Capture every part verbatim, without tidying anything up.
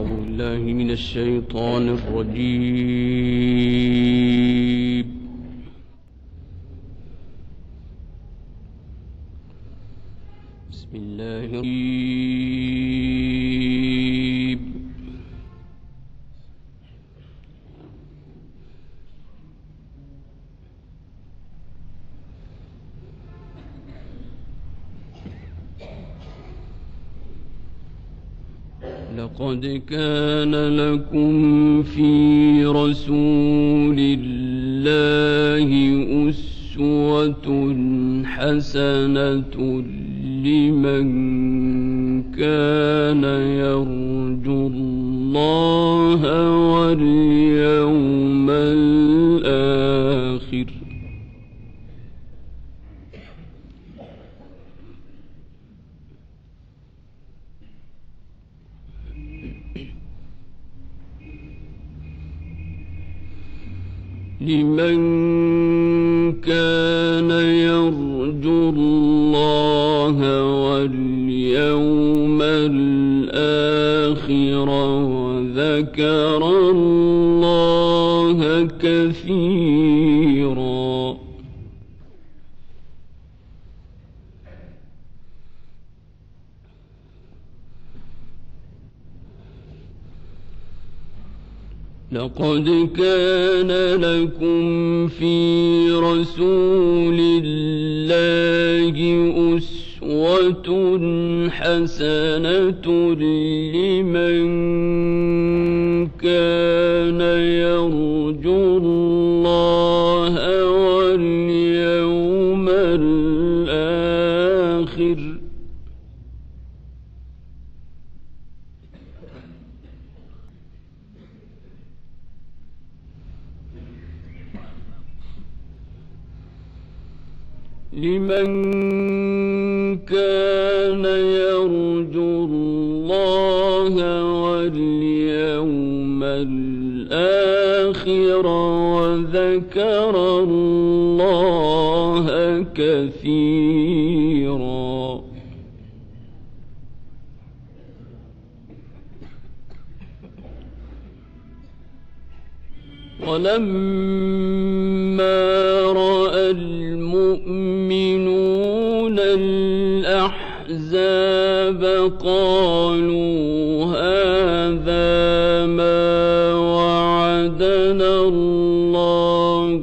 أعوذ بالله من الشيطان الرجيم. بسم الله الرحيم. لقد كان لكم في رسول الله أسوة حسنة لمن كان يرجو الله واليوم الآخر لمن كان يرجو الله واليوم الآخر وذكر الله كثيرا. لقد كان لكم في رسول الله أسوة حسنة لمن كان يرجو الله واليوم الآخر لمن كان يرجو الله واليوم الآخر وذكر الله كثيرا. ولما رأى المؤمنون الأحزاب قالوا هذا ما وعدنا الله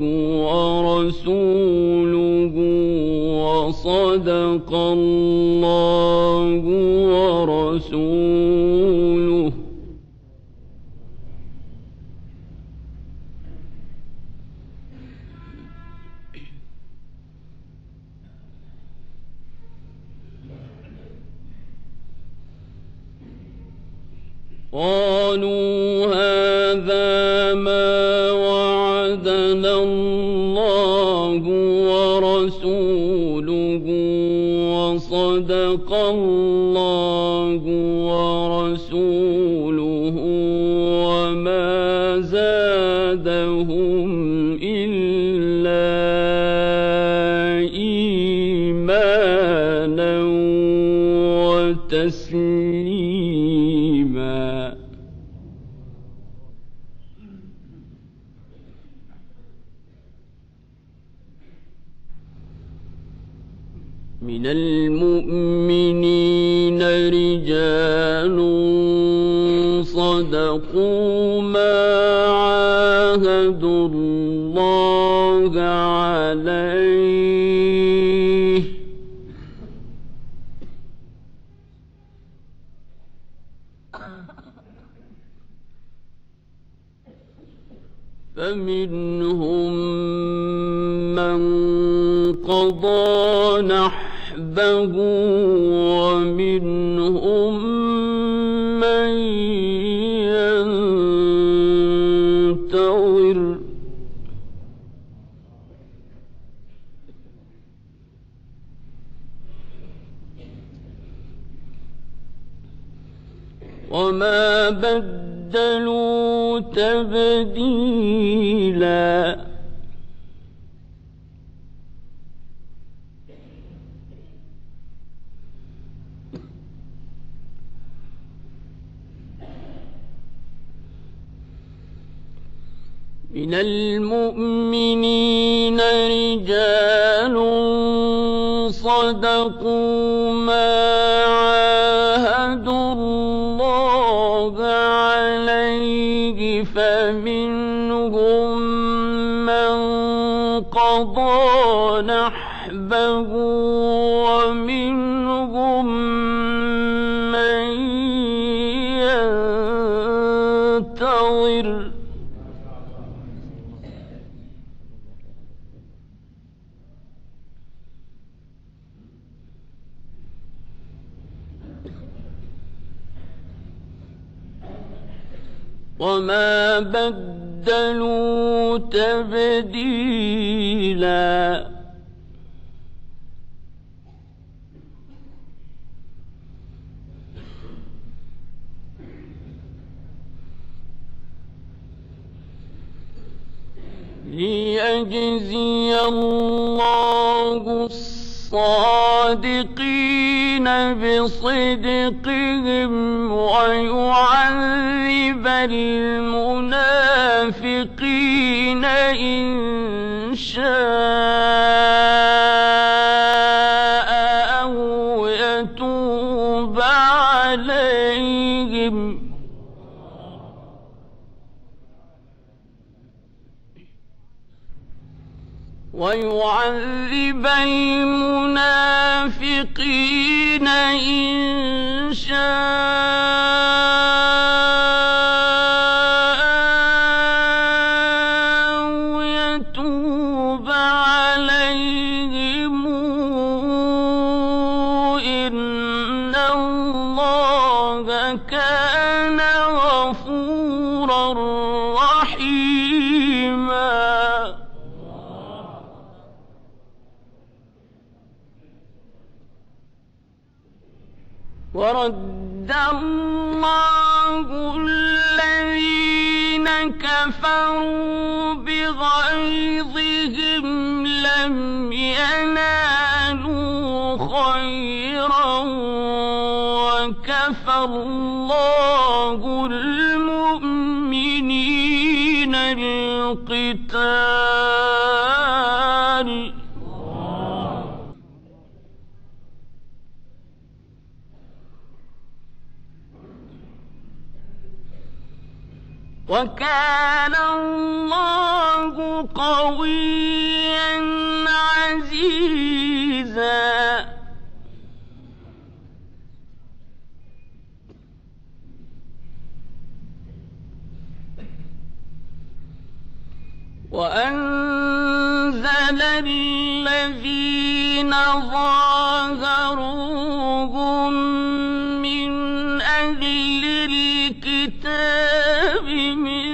ورسوله وصدق الله ورسوله قالوا هذا ما وعدنا الله ورسوله وصدق الله ورسوله وما زادهم إلا إيمانا وتسليما. من المؤمنين رجال صدقوا ما عاهدوا الله عليه فمنهم من قضى نحبه ومنهم من ينتظر وما بدلوا تبديلا. من المؤمنين رجال صدقوا ما عاهدوا الله عليه فمنهم من قضى نحبه ومنهم من ينتظر وما بدلوا تبديلا ليجزي الله الصادقين بصدقهم ويعذب المنافقين إن شاء أو يتوب عليهم ويعذب المنافقين إن شاء ويتوب عليهم إن الله كان غفورا رحيما ورد الله الذين كفروا بغيظهم لم ينالوا خيرا وكفى الله المؤمنين القتال وكان الله قويا عزيزا وأنزل الذين ظاهروهم من أهل الكتاب من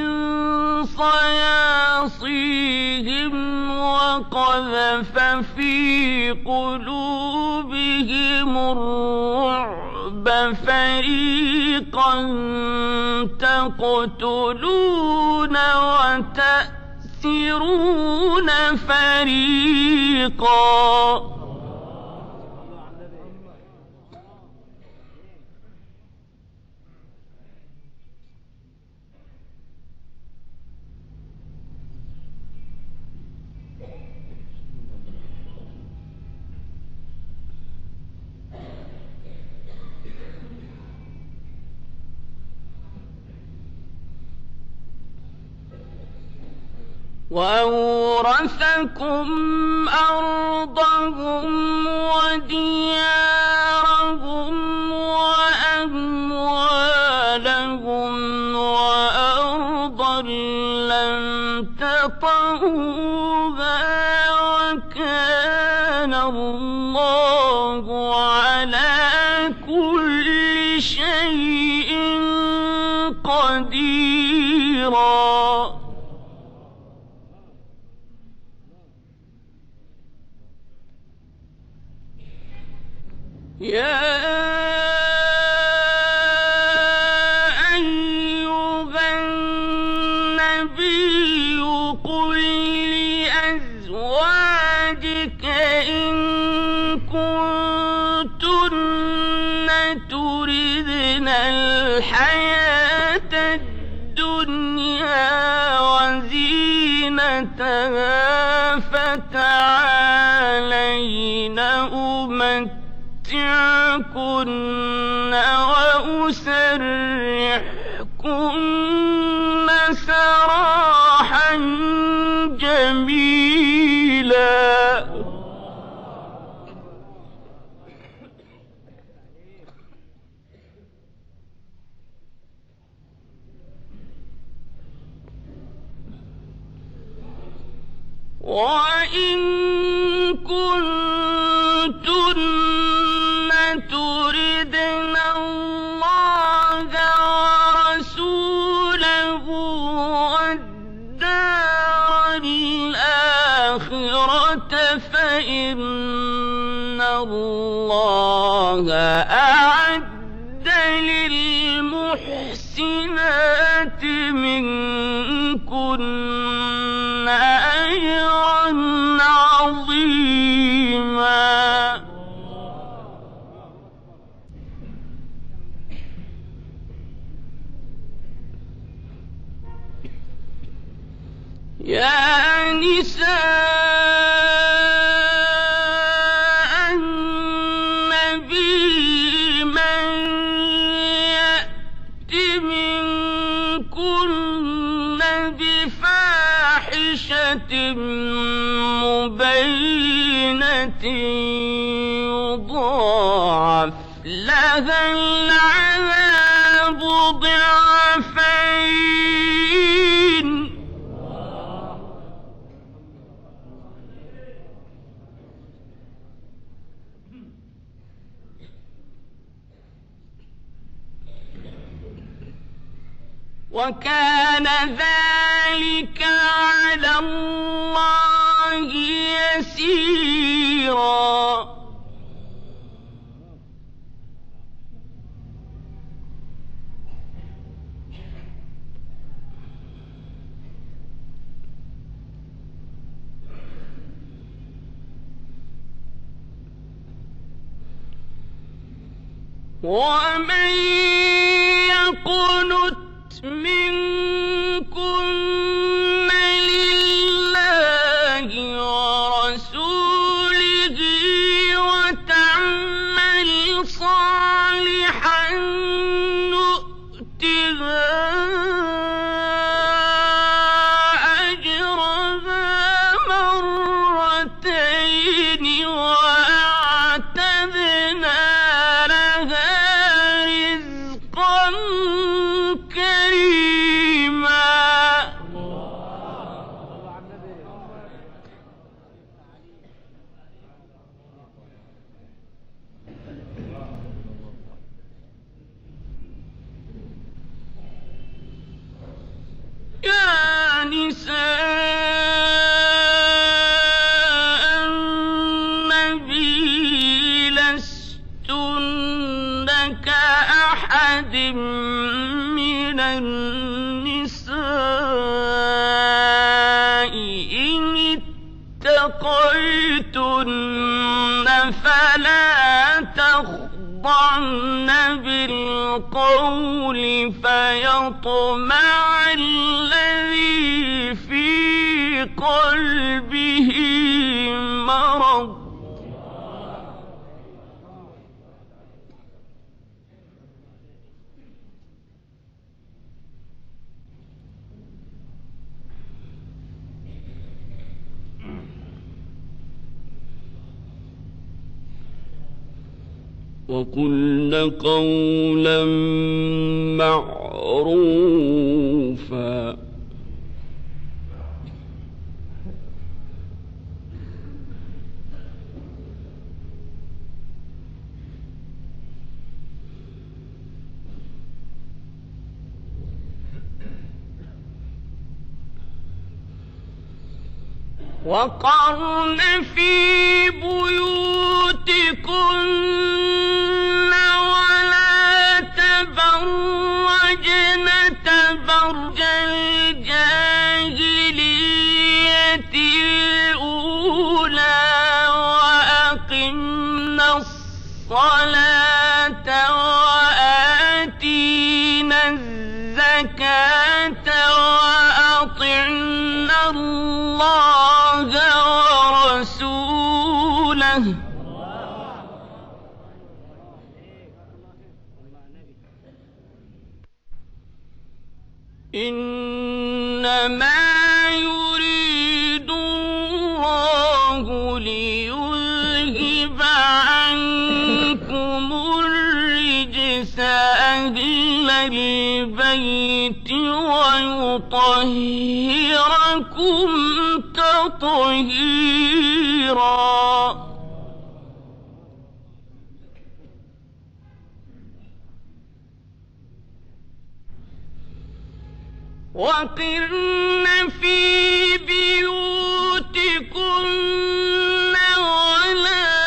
صياصيهم وقذف في قلوبهم الرعب فريقا تقتلون وتأسرون فريقا وأورثكم أرضهم وديارهم وأموالهم وأرضا لم تطئوها وكان الله على كل شيء قديرا يا أيها النبي قل لأزواجك إن كنتن تردن الحياة الدنيا وزينتها زينتها فتعالين أمتعكن وأسرحكن سراحا جميلا. وإن كنتن تردن الله ورسوله والدار الآخرة فإن الله أعد للمحسنات منكن أجرا عظيما. يا نساء النبي من يأت منكن بفاحشة مبينة يضاعف لها العذاب ضعفين وكان ذلك على الله يسيرا. ومن يقنت منكن لله ورسوله وتعمل صالحا نؤتها أجرها مرتين وأعتدنا لها رزقا كريما. يا نساء النبي لستن كأحد من النساء إن اتقيتن فلا تخضعن بالقول فيطمع الذي في قلبه مرض وقلن قولا معروفا. وقرن في بيوتكن ولا تبرجن تبرج الجاهلية الأولى وأقمنا الصلاة وآتينا الزكاة وأطعنا أطعنا الله ورسوله إنما يريد الله ليذهب عنكم الرجس أهل البيت ويطهركم تطهيرا. وقرن في بيوتكن ولا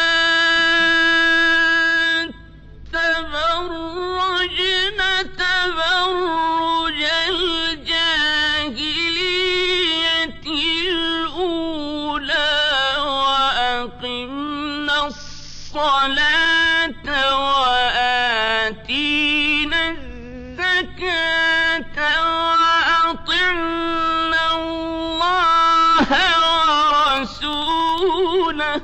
تبرجن تبرج الجاهلية الأولى وأقمنا الصلاة وآتينا الزكاة وأطعنا الله ورسوله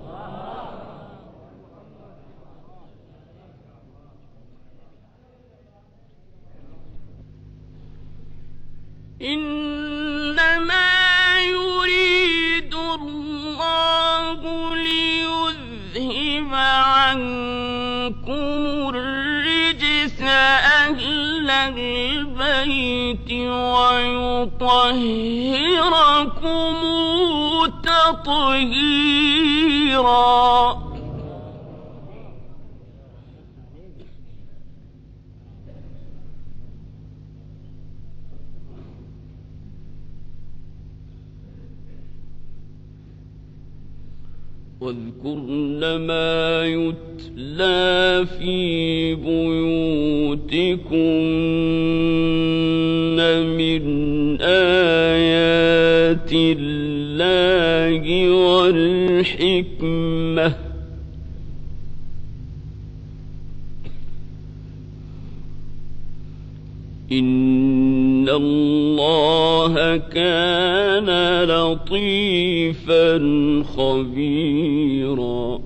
إنما يريد الله ليذهب عنكم الرجس أهل البيت ويطهركم تطهيرا. واذكرن ما يتلى في بيوتكن من آيات الله والحكمة إن الله كان لطيفا خبيرا.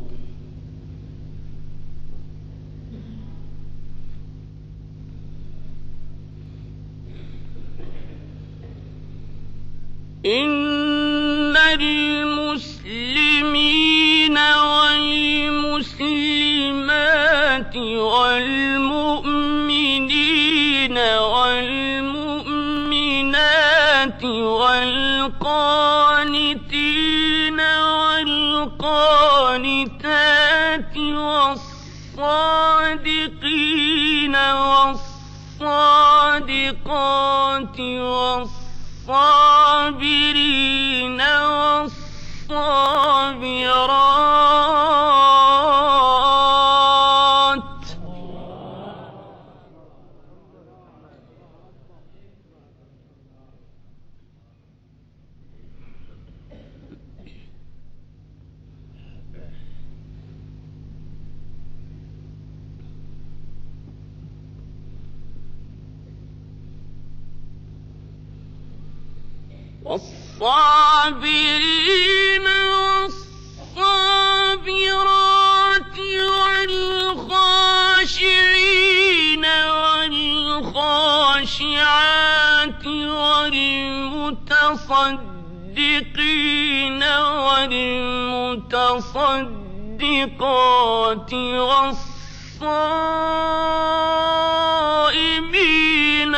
إن المسلمين والمسلمات والمؤمنين والمؤمنات والقانتين والقانتات والصادقين والصادقات والصابرين والصابرات والصابرين والصابرات والخاشعين والخاشعات والمتصدقين والمتصدقات والصائمين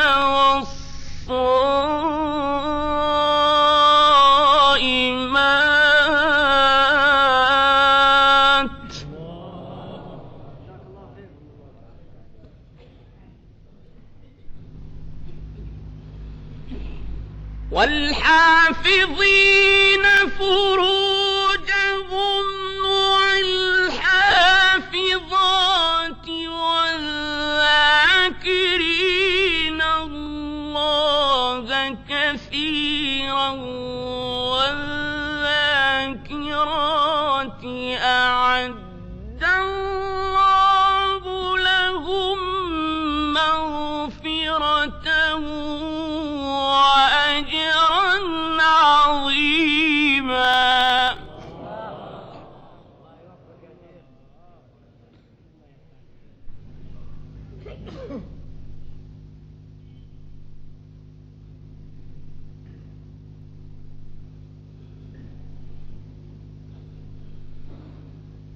والصائمات والحافظين فروجهم والحافظات والذاكرين الله كثيرا والذاكرات أعد الله لهم مغفرة وأجرا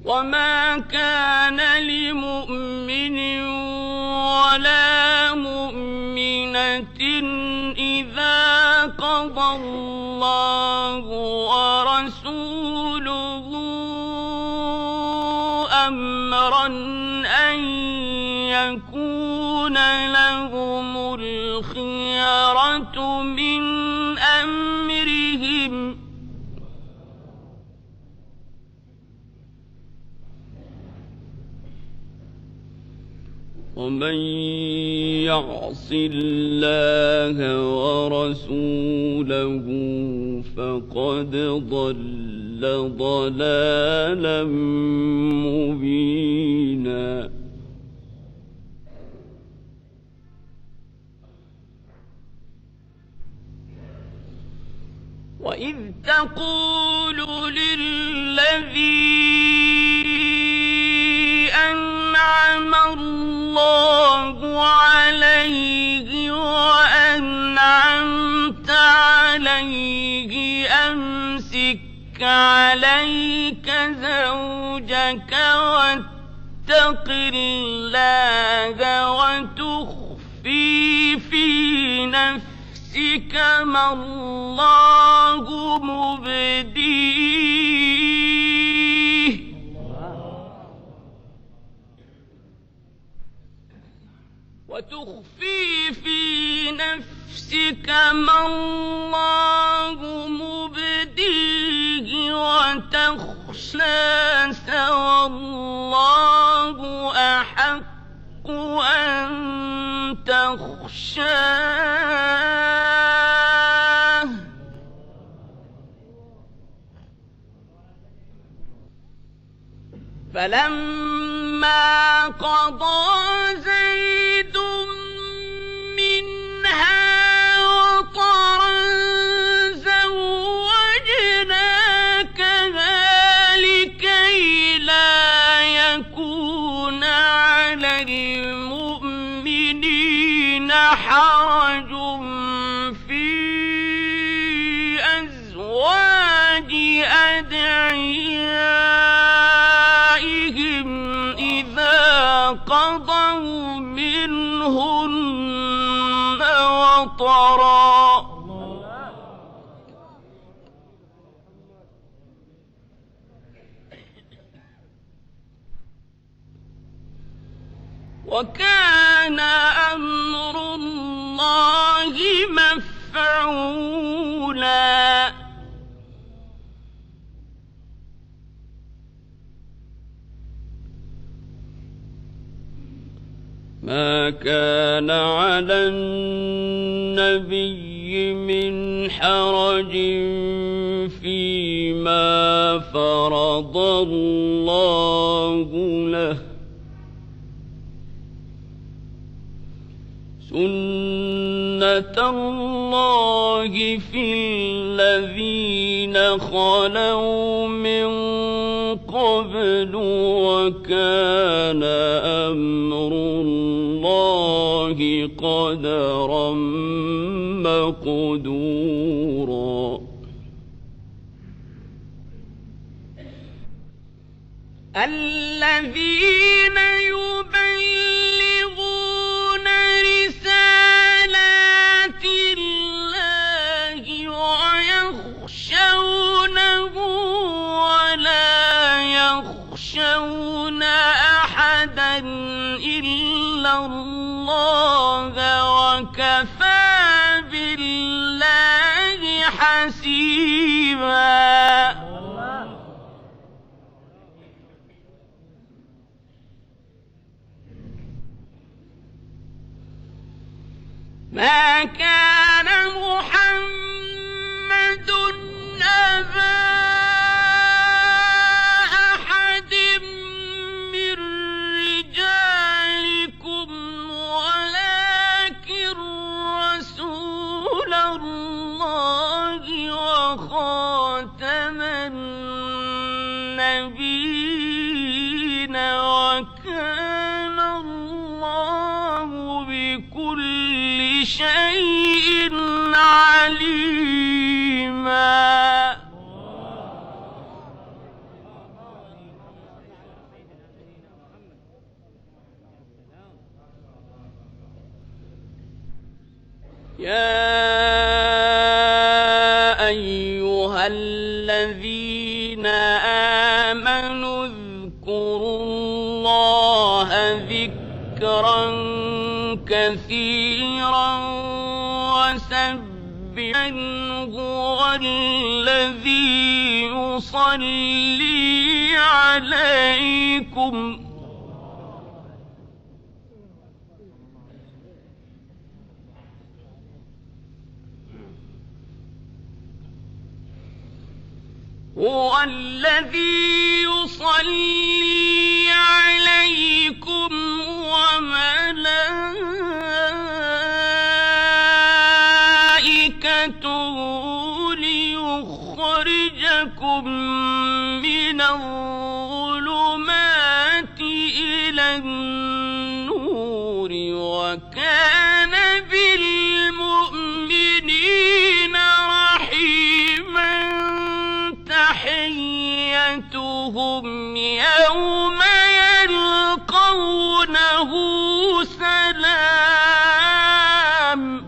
وما كان لمؤمن ولا مؤمنة إذا قضى الله ورسوله أمرا أن يكون لهم الخيرة من أمرهم ومن يعص الله ورسوله فقد ضل ضلالا مبينا. وإذ تقول للذي أنعم الله عليه وأنعمت عليه أمسك عليك زوجك واتق الله وتخفي في نفسك ما الله مبديه وتخفي في نفسك ما الله مبديه وتخشى والله أحق أن تخشاه فلما قضى زيد منها وطرا زوجناكها لكي لا يكون على المؤمنين حرج في أزواج أدعيائهم إذا قضوا منهن وطرا وكان أمر الله مفعولا. ما كان على النبي من حرج فيما فرض الله له سنة الله في الذين خلوا من قبل وكان أمر الله قدرا مقدورا. الذين يبلغون رسالات الله ويخشونه ولا يخشون أحدا إلا الله وكفى بالله حسيبا. ما كان محمد أبا أحد من رجالكم ولكن رسول الله وخاتم النبيين وكان الله بكل شيء عليما. يا أيها الذين آمنوا اذكروا الله ذكرا كثيرا وسبحوه هو الذي يصلي عليكم هو الذي يصلي عليكم وملائكته ليخرجكم من الظلمات إلى النور وكان بالمؤمنين رحيما تحيتهم يوم يلقونه سلام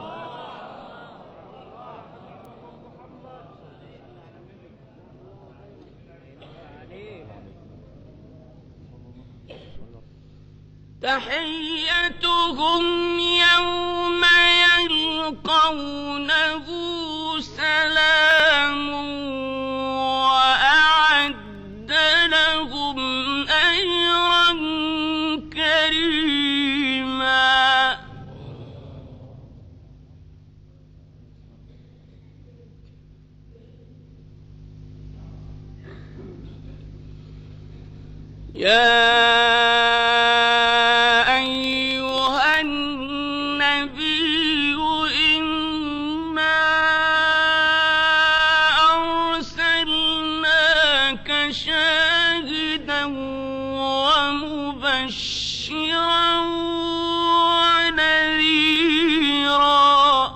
تحيتهم يوم يلقونه سلام وأعد لهم أجرا كريما يا شاهدا ومبشرا ونذيرا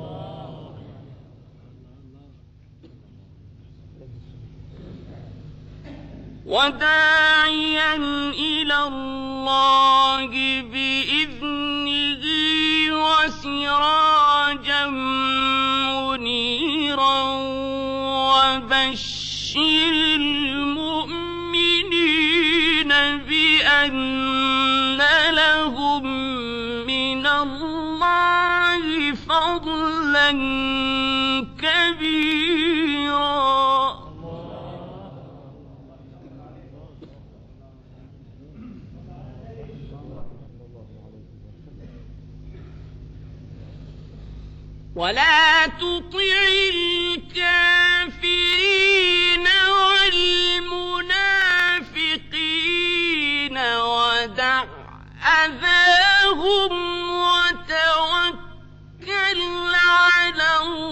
وداعيا إلى الله بإذنه وسراجا منيرا وبشر المؤمنين بأن لهم من الله فضلا كبيرا ولا تطع الكافرين والمنافقين ودع أذاهم وتوكل على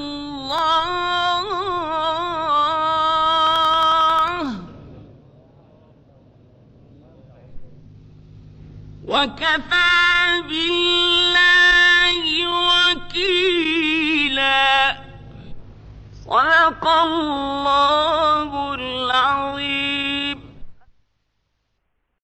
الله وكفى بالله وكيلا صدق الله العظيم.